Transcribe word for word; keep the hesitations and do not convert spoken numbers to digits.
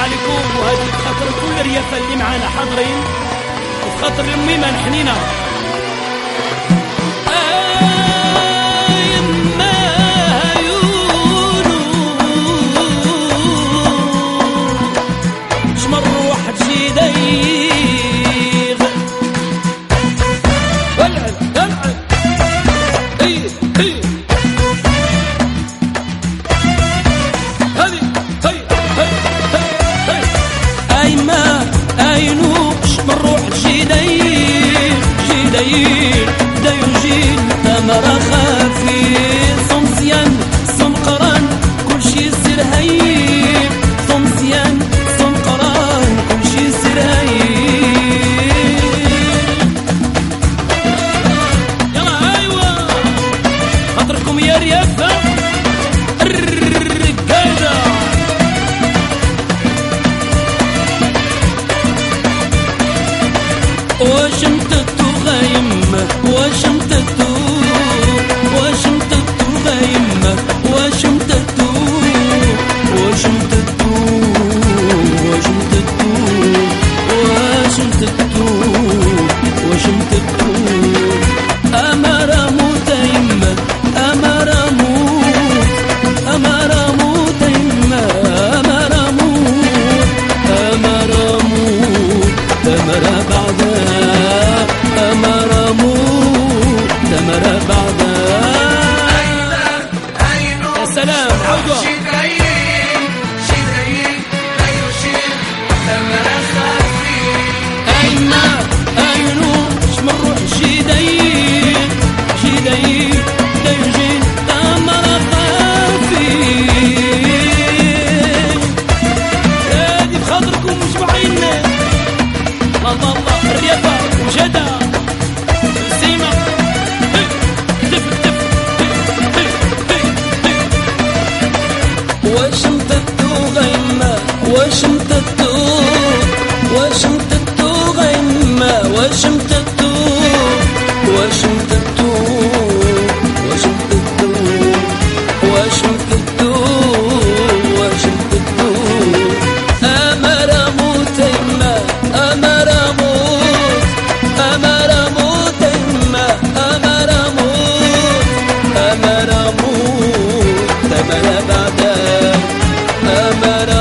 عليكم، وهذه بخاطر كل الريافة اللي معانا حاضرين، وبخاطر الميمة نحنينا. تمرة خفيف صمصيان صمقران كل شي يصير هين، صمصيان صمقران كل شي يصير هين. يلا ايوا خاطركم يا ريافة الرقادة. واش انت تغيم واش انت واش انت تغيما واش انت واش انت تغيما واش انت واش انت واش انت واش انت واش انت امر اموت اما امر اموت امر اموت اما امر اموت امر اموت امر بعد أمر